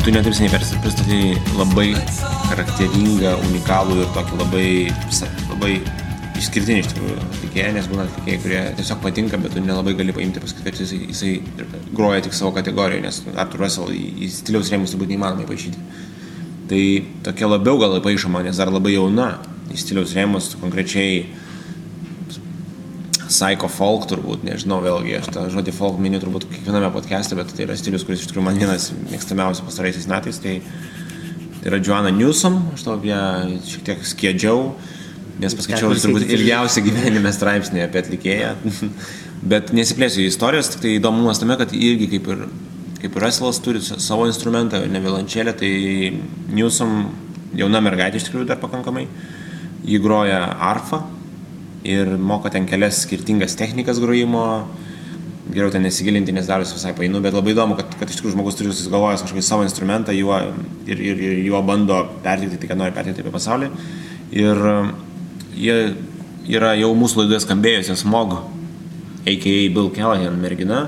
tu neturi seniai pristatyti labai charakteringą, unikalų ir tokį labai, labai išskirtinį iš tikrųjų atlikėją, nes būna atlikėjai, kurie tiesiog patinka, bet tu nelabai gali paimti pasakyti, kad jisai, jisai groja tik savo kategorijoje, nes Arthur Russell į, į stiliaus rėmus turbūt neįmanoma įpaišyti. Tai tokia labiau gal įpaišoma, nes dar labai jauna į stiliaus rėmus, konkrečiai psycho folk turbūt, nežinau, vėlgi, aš tą žodį folk miniu turbūt kiekviename podcast'e, bet tai yra stilius, kuris iš tikrųjų man vienas mėgstamiausių pastaraisiais metais, tai, tai yra Joanna Newsom, aš tau ją šiek tiek skiedžiau, nes paskaičiau turbūt ilgiausią gyvenime straipsnį apie atlikėją, bet nesiplėsiu į istorijos, tik tai įdomumas tame, kad irgi kaip ir, kaip ir Russellas turi savo instrumentą, ne violončelę, tai Newsom jauna mergaitė iš tikrųjų dar pakankamai, jį groja arfa, ir moko ten kelias skirtingas technikas grojimo, geriau ten nesigilinti, nes darosi visai painu, bet labai įdomu, kad, kad iš tikrųjų žmogus turi susigalvojęs kažkokį savo instrumentą juo, ir, ir, ir juo bando perteikti tai, ką nori perteikti apie pasaulį. Ir jie yra jau mūsų laidoje skambėjusi Smog, a k a. Bill Callahan mergina,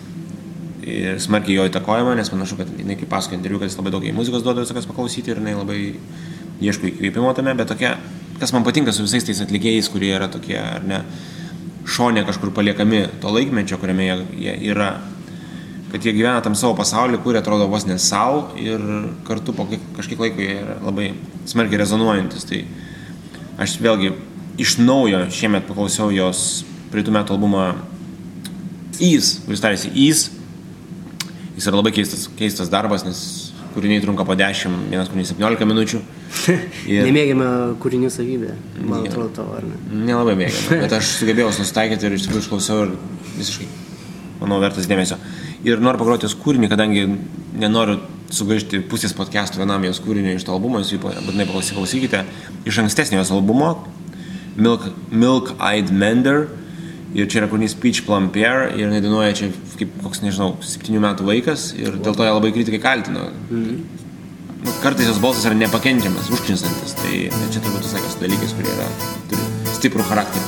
ir smarkiai jo įtakojama, nes panašu, kad jinai kaip pasakoja interviu, kad jis labai daug į muzikos duoda visokias paklausyti ir jinai labai ieško įkvėpimo tame, bet tokia, kas man patinka su visais tais atlikėjais, kurie yra tokie, ar ne, šone kažkur paliekami to laikmečio, kuriame jie, jie yra, kad jie gyvena tam savo pasaulį, kurie atrodo vos ne savo ir kartu po kažkiek laiko jie yra labai smarkiai rezonuojantis. Tai aš vėlgi iš naujo šiemet paklausiau jos praeitų metų albumą Ease, kuris tarėsi Ease. Jis yra labai keistas, keistas darbas, nes kūriniai trunka po dešimt, vienas kūrinys septyniolika minučių. Ir... Nemėgiame kūrinių savybę, man atrodo tavo, ar ne? Nelabai mėgiame, bet aš sugebėjau susitaikyti ir iš tikrųjų išklausiau ir visiškai, manau, vertas dėmesio. Ir noriu pagroti jos kūrinį, kadangi nenoriu sugaišti pusės podcastų vienam jos kūrinį iš to albumo, jūs jį būtinai paklausykite. Iš ankstesnio jos albumo, Milk, Milk Eyed Mender, ir čia yra kūrinys Peach Plum Pear, ir jinai dainuoja čia kaip koks, nežinau, septynių metų vaikas, ir dėl to ją labai kritikai kaltino. Mm-hmm. Nu, kartais jos balsas yra nepakenčiamas, užknisantis, tai čia turbūt visai kas dalykais, kurie yra, turi stiprų charakterį.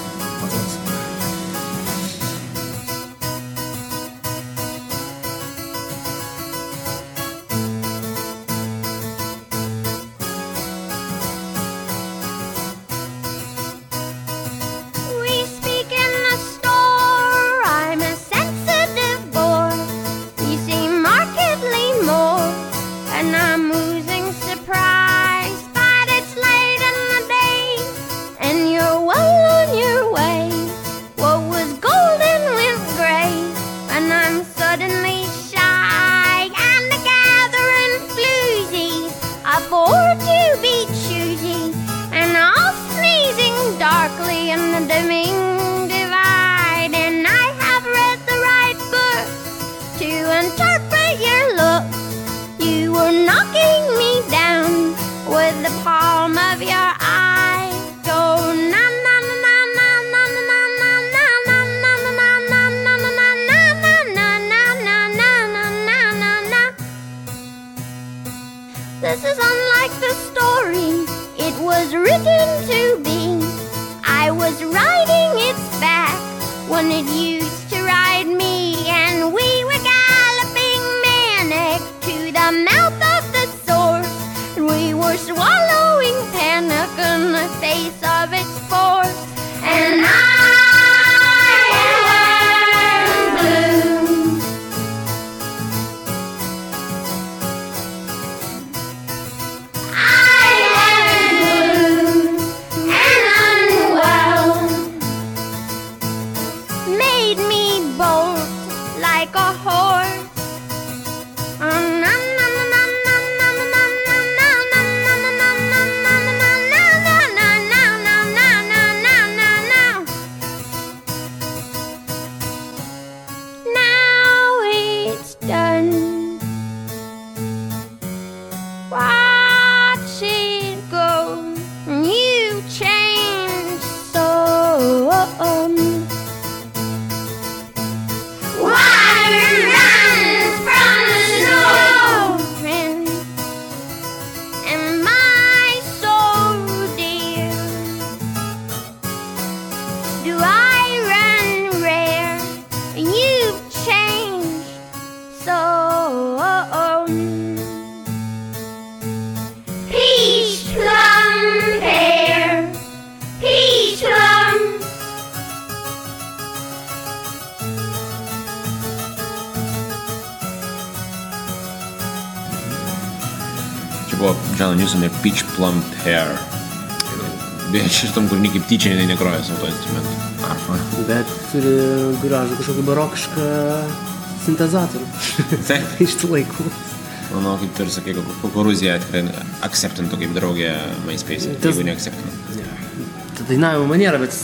Čia buvo John Newsom ir Peach Plum Pear. Beje, šitam kūrinį kaip tyčia jinai negroja savo to instrumentu. Arfa. Bet turi gražų kažkokį barokišką sintezatorių. Taip. Iš tų laikų. Manau, kaip tu ir sakai, kukurūzija tikrai akceptintų kaip draugė MySpace, Tas- jeigu neakceptintų. Ta dainavimo maniera, bet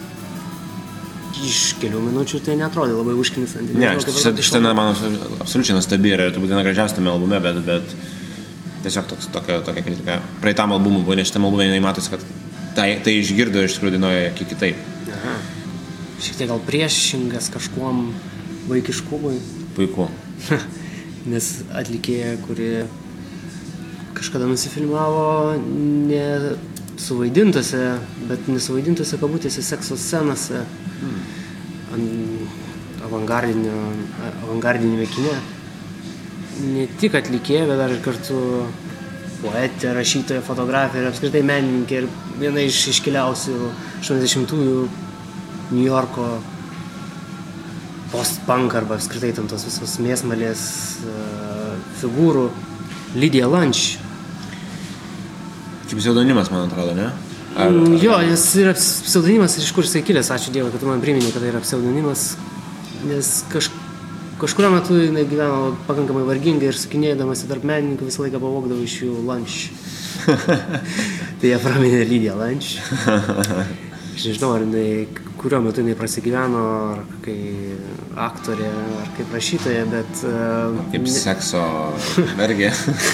iš kelių minučių tai netrodė labai užknisant. Ne, šitą, šitą na, man absoliučiai nuostabi yra ir turbūt viena gražiausiame albume, bet, bet tiesiog toks, tokia, tokia kritika. Praeitam albumui buvo, nes šitame albume jinai matosi, kad tai, tai išgirdo iš tikrųjų dainuoja kiek kitaip. Aha. Šiek tiek gal priešingas kažkuom vaikiškumui. Puiku. Nes atlikėja, kuri kažkada nusifilmavo ne suvaidintose, bet nesuvaidintose kabutėse sekso scenose hmm. avangardinio, avangardinėme kine. Ne tik atlikėja, bet dar ir kartu poetė, rašytoja, fotografė ir apskritai menininkė ir viena iš iškiliausių aštuoniasdešimtųjų New Yorko post-punk arba apskritai tam tos visos mėsmalės uh, figūrų Lydia Lunch. Čia pseudonimas, man atrodo, ne? Ar, ar... Mm, jo, nes yra pseudonimas ir iš kur jisai kilęs, ačiū Dievui, kad tu man priminė, kad tai yra pseudonimas, nes kaž, kažkurio metu jinai gyveno pakankamai vargingai ir sukinėdamasi tarp menininkų visą laiką pavogdavo iš jų lunch. Tai jie praminė Lydia Lunch. Aš nežinau, ar jinai, kuriuo metu jinai prasigyveno, ar kai aktorė, ar kaip rašytoja, bet... Uh, kaip sekso mergė.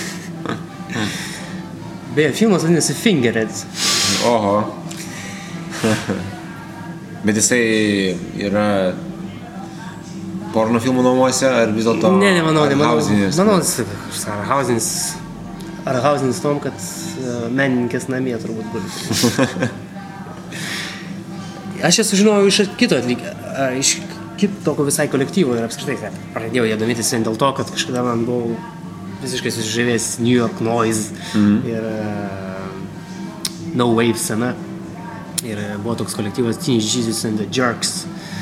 Beje, filmas vadinasi Fingerheads. Oho. Bet jisai yra porno filmų namuose, ar vis dėlto... Ne, nemanau, nemanau. Hausinis? Manau, ar hausinis, ar hausinis tom, kad uh, menininkės namie turbūt guli. Aš esu žinojau iš kito atlikė, uh, iš kitoko visai kolektyvo ir apskritai, kad pradėjau ją domėtis vien dėl to, kad kažkada man buvau visiškai susižavėjęs New York Noise mm-hmm. ir uh, No Wave scena. Ir buvo toks kolektyvas Teenage Jesus and the Jerks,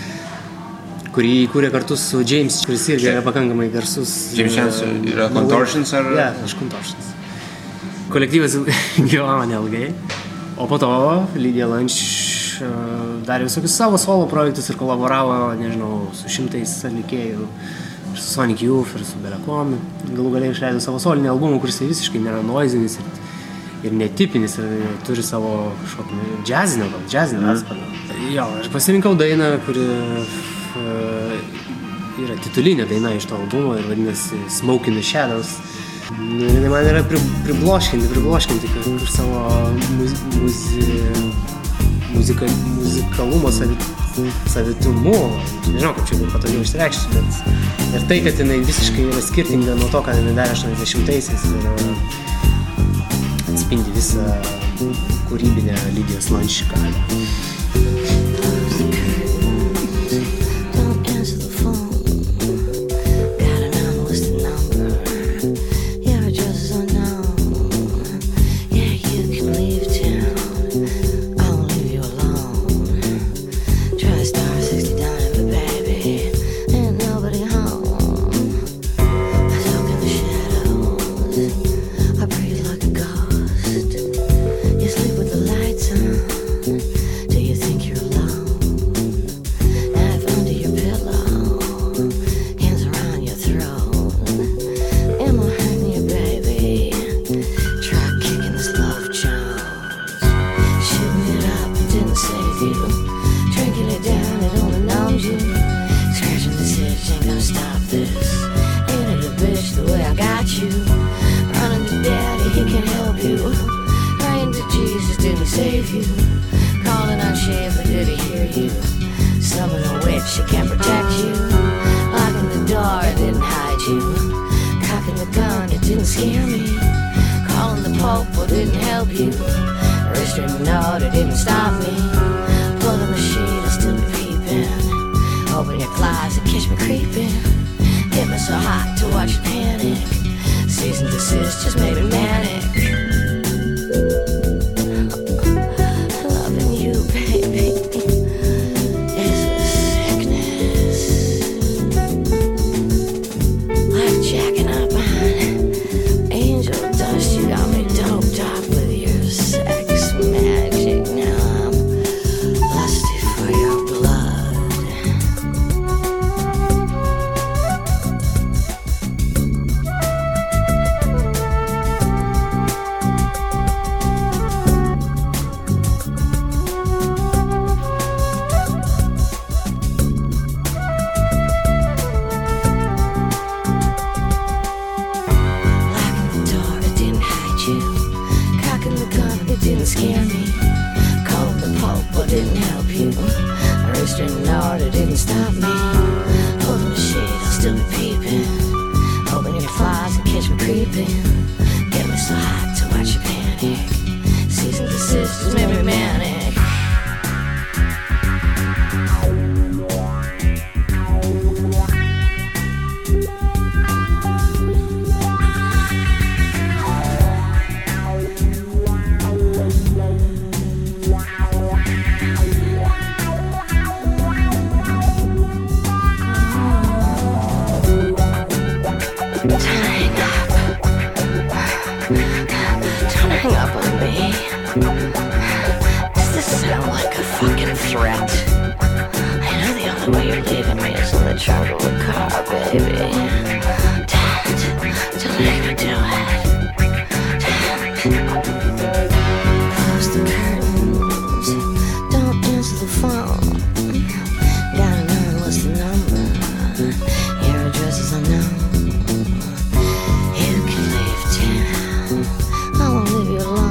kurį įkūrė kartu su James, kuris irgi yra pakankamai garsus. James Chance yra Contortions ar... Ne, aš Contortions. Kolektyvas gyvavo neilgai, o po to Lydia Lunch uh, darė visokius savo solo projektus ir kolaboravo, nežinau, su šimtais atlikėjų, ir su Sonic Youth, ir su Belekom. Galų galiai išleido savo solinį albumą, kuris visiškai nėra noizinis ir, ir netipinis, ir turi savo kažkokį džiazinio, gal džiazinio mm. atspalvį. Jo, aš pasirinkau dainą, kuri uh, yra titulinė daina iš to albumo ir vadinasi Smoke in the Shadows. Nu, jinai man yra pri, pribloškinti, pribloškinti ir savo muz, muzi, muzika, muzikalumo savit, savitumu. Nežinau, kaip čia būtų patogiau išsireikšti, bet ir tai, kad jinai visiškai yra skirtinga nuo to, ką jinai darė aštuoniasdešimtaisiais ir atspindi visą kūrybinę Lydijos Lunch galią. Jacking up on angel dust, you got me sleeping. Open your flaws and catch me creeping. Get me so hot to watch you panic. Cease and desist just made me manic. Does this sound like a fucking threat? I know the only way you're leaving me is in the trunk of a car, baby. Dad, don't make me do it. Dad. Close the curtains. Don't answer the phone. Gotta know what's the number. Your address is unknown. You can leave town. I won't leave you alone.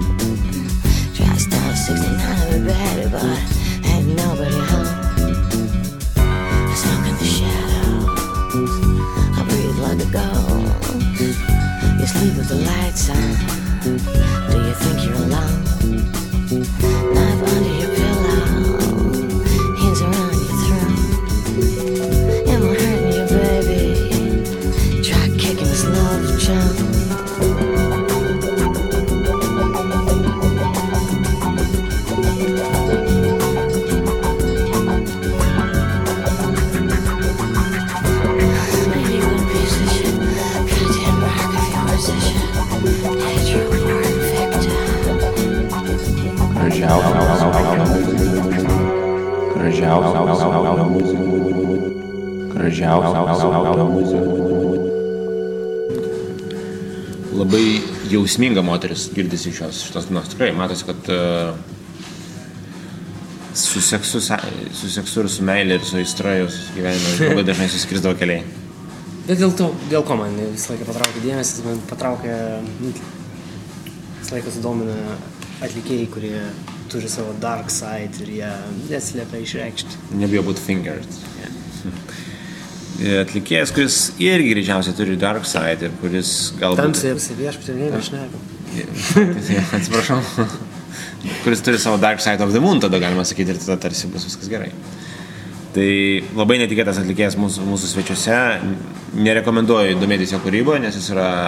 sixty-nine of a baby, but ain't nobody home. I smoke in the shadows. I breathe like a ghost. You sleep with the lights on. Do you think you're alone? Knife under your pillow. Hands around your throat. Am I hurting you, baby? Try kicking this love jump. Labai jausminga moteris girdisi šios, šitos dainos. Tikrai matosi, kad uh, su seksu, su seksu ir su meilė ir su aistra jos gyvenime labai dažnai susikrisdavo keliai. Bet dėl to, dėl ko man visą laiką patraukė dėmesį, man patraukė, visą laiką sudomina atlikėjai, kurie turi savo dark side ir jie neslėpia išreikšti. Nebijo būti fingered. Yeah. Atlikėjas, kuris irgi greičiausiai turi dark side ir kuris galbūt... Tamsiai viešpatį nešneka. Atsiprašau. Kuris turi savo dark side of the moon, tada galima sakyti, ir tada tarsi bus viskas gerai. Tai labai netikėtas atlikėjas mūsų, mūsų svečiuose. Nerekomenduoju domėtis jo kūryboje, nes jis yra...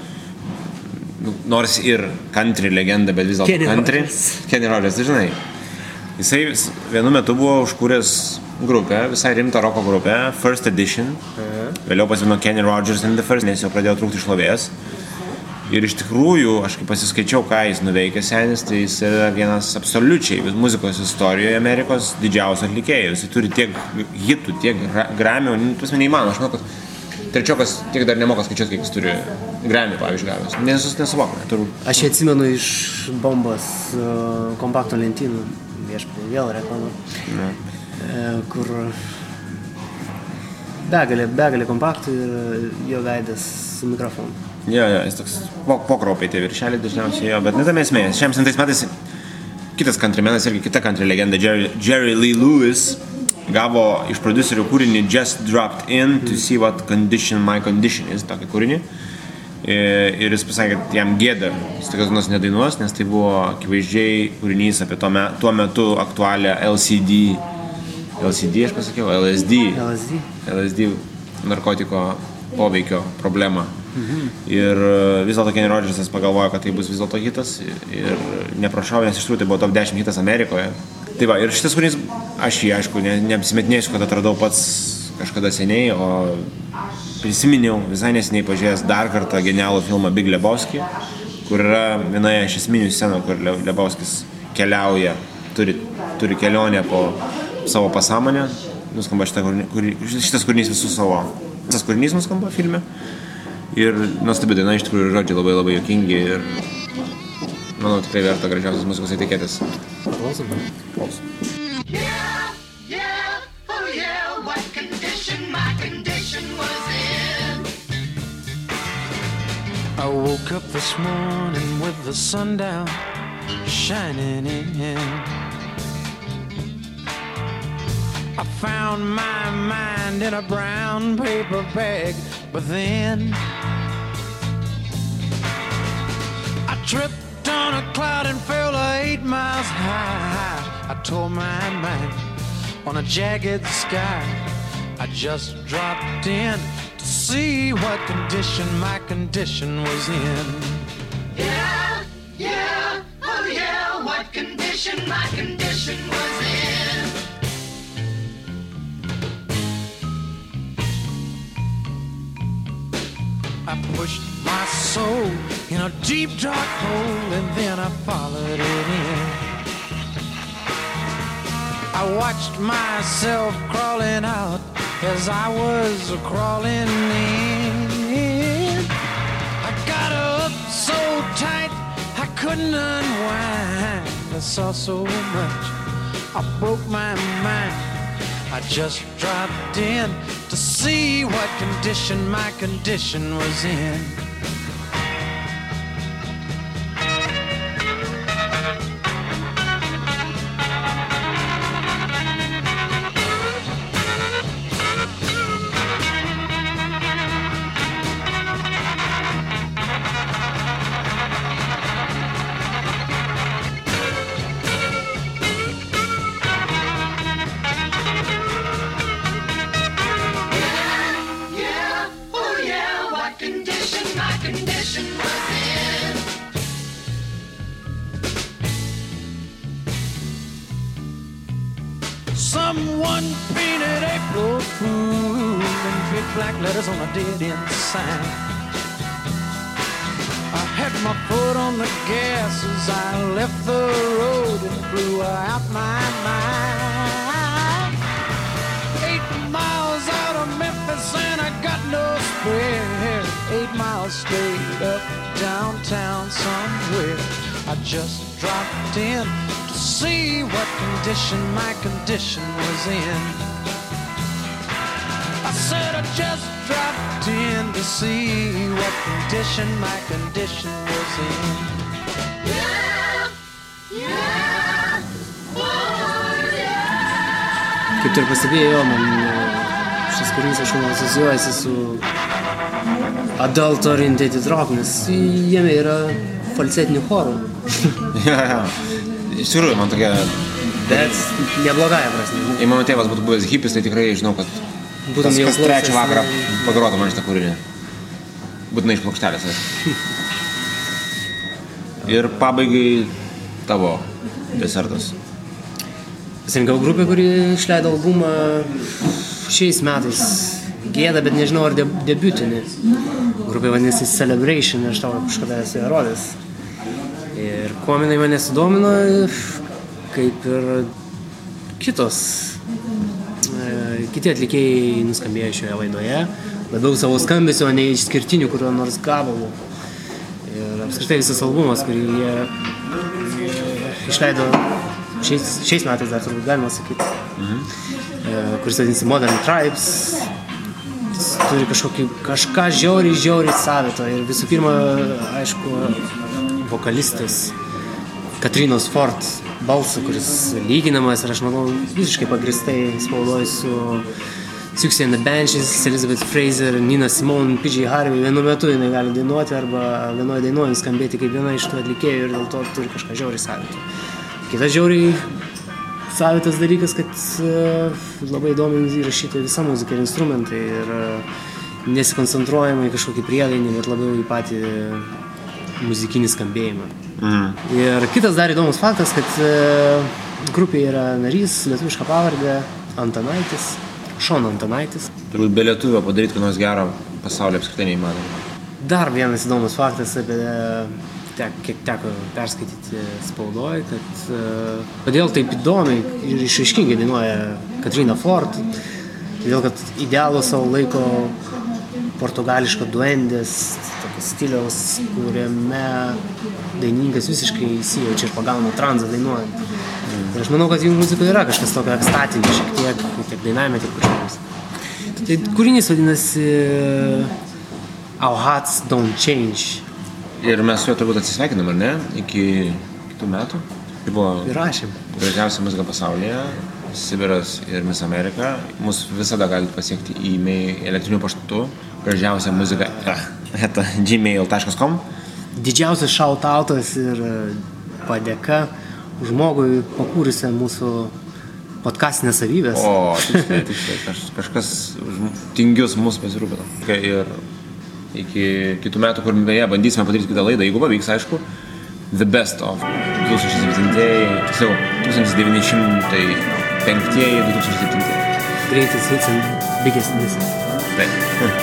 Nors ir country legenda, bet vis dėlto country. Kenny Rogers, tai žinai. Jisai vienu metu buvo užkūręs grupę, visai rimtą roko grupę, First Edition. Uh-huh. Vėliau pasivino Kenny Rogers and the First, nes jau pradėjo trūkti šlovės. Ir iš tikrųjų, aš kaip pasiskaičiau, ką jis nuveikė senis, tai jis yra vienas absoliučiai muzikos istorijoje Amerikos didžiausių atlikėjų. Jis turi tiek hitų, tiek Grammy, tas man neįmanoma. Aš manau, kad trečiokas tiek dar nemoka skaičiuoti, kiek jis turi Grammy, pavyzdžiui, gavęs. Nesus nesuvokime. Tur... Aš jį atsimenu iš bombos uh, kompakto lentynų, viešpatį, vėl reklama, uh, kur begalė, begalė kompaktų ir jo veidas su mikrofonu. Jo, jo, jis toks pokraupiai tie viršeliai dažniausiai jo, bet netame esmė. Šiam sentais metais kitas countrymenas irgi kita country legenda, Jerry, Jerry Lee Lewis, gavo iš prodiuserių kūrinį Just Dropped In to See What Condition My Condition is, tokį kūrinį. Ir jis pasakė, kad jam gėda, jis tokios dainos nedainuos, nes tai buvo akivaizdžiai kūrinys apie tuo, me, tuo metu aktualią L C D, L C D aš pasakiau, L S D, L S D, L S D narkotiko poveikio problemą. Mhm. Ir vis dėlto Kenny Rogersas pagalvojo, kad tai bus vis dėlto hitas ir neprašau, nes iš tikrųjų tai buvo top dešimt hitas Amerikoje. Tai va, ir šitas kūrinys, aš jį, aišku, ne, neapsimetinėsiu, kad atradau pats kažkada seniai, o prisiminiau visai neseniai pažiūrėjęs dar kartą genialų filmą Big Lebowski, kur yra vienoje iš esminių scenų, kur Lebowskis keliauja, turi, turi kelionę po savo pasąmonę, nuskamba šitą kūrinį, šitas kūrinys visų savo, visas kūrinys nuskamba filme. Ir nuostabi daina, iš tikrųjų, žodžiai labai labai juokingi ir manau tikrai verta gražiausios muzikos etiketės. Klausom. Klausom. Yeah, yeah, oh yeah, what condition my condition was in. I woke up this morning with the sun down shining in. I found my mind in a brown paper bag, but then I tripped on a cloud and fell eight miles high. I tore my mind on a jagged sky. I just dropped in to see what condition my condition was in. Yeah, yeah, oh yeah, what condition my condition was in. I pushed my soul in a deep dark hole and then I followed it in. I watched myself crawling out as I was crawling in. I got up so tight I couldn't unwind. I saw so much, I broke my mind. I just dropped in to see what condition my condition was in. Someone painted April Fool in big black letters on a dead-end sign. I had my foot on the gas as I left the road and blew out my mind. Eight miles out of Memphis and I got no spare. Eight miles straight up downtown somewhere. I just dropped in to see what condition my condition was in. I said I just dropped in to see what condition my condition was in. Yeah, yeah, oh yeah. Kaip ir pastebėjau, man šis kūrinys aš manau asocijuojasi su adult oriented rock, nes jame yra falsetinių chorų. Ja, ja. Iš tikrųjų, man tokia... Bet neblogąja prasme. Jei mano tėvas būtų buvęs hipis, tai tikrai žinau, kad Būtum kas, jau kas trečią klausęs, vakarą tai- pagrotų man šitą kūrinį. Būtinai iš plokštelės. Ir pabaigai tavo desertas. Pasirinkau grupę, kuri išleido albumą šiais metais. Gėda, bet nežinau, ar deb- debiutinį. Grupė vadinasi Celebration, aš tau kažkada esu ją rodęs. Ir kuo jinai mane sudomino, kaip ir kitos, e, kiti atlikėjai nuskambėjo šioje laidoje, labiau savo skambesio, ne išskirtinių kurio nors gabalų. Ir apskritai visas albumas, kurį jie e, išleido šiais, šiais metais, dar turbūt galima sakyti, mhm. e, kuris vadinasi Modern Tribes, turi kažkokį, kažką žiauriai, žiauriai savito. Ir visų pirma, aišku, vokalistės Katrinos Ford balsą, kuris lyginamas ir aš manau visiškai pagristai spaudoju su Siouxsie and the Banshees, Elizabeth Fraser, Nina Simone, P J Harvey. Vienu metu jinai gali dainuoti arba vienoje dainuoje skambėti kaip viena iš tų atlikėjų ir dėl to turi kažką žiauriai savito. Kitas žiauriai savitas dalykas, kad uh, labai įdomiai įrašyti visa muzika ir instrumentai ir uh, nesikoncentruojama į kažkokį priedainį, bet labiau į patį muzikinį skambėjimą. Mhm. Ir kitas dar įdomus faktas, kad uh, grupėje yra narys, lietuviška pavardė Antanaitis, Šon Antanaitis. Turbūt be lietuvio padaryti, kad nors gero pasaulio apskritai neįmanoma. Dar vienas įdomus faktas, apie te, kiek teko perskaityti spaudoj, kad uh, kodėl taip įdomiai ir išraiškingai dainuoja Katrina Ford, todėl kad idealo savo laiko portugališko duendės stiliaus, kuriame dainininkas visiškai įsijaučia ir pagauna tranzą dainuojant. Mm. Ir aš manau, kad jų muzikoje yra kažkas tokio ekstatinio šiek tiek, tiek dainavime, tiek kažkokios. Tai kūrinys vadinasi Our Hearts Don't Change. Ir mes su juo turbūt atsisveikinam, ar ne? Iki kitų metų. Tai buvo įrašėm gražiausia muzika pasaulyje. Sibiras ir Miss Amerika. Mus visada galite pasiekti e-mail elektriniu paštu gražiausia muzika eta gmail taškas com. Didžiausias shoutoutas ir padėka žmogui pakūrusiam mūsų podcastinės savybės. O, tiksliai, tiksliai. Kaž, kažkas tingius mūsų pasirūpino. Ir iki kitų metų, kur beje bandysime padaryti kitą laidą, jeigu pavyks, aišku, The Best of du tūkstančiai septintieji, tiksliau, tūkstantis devyni šimtai penktieji, du tūkstančiai septintieji. Greatest hits and biggest misses. Taip.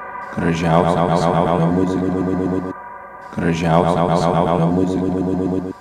Gražiausia muzika.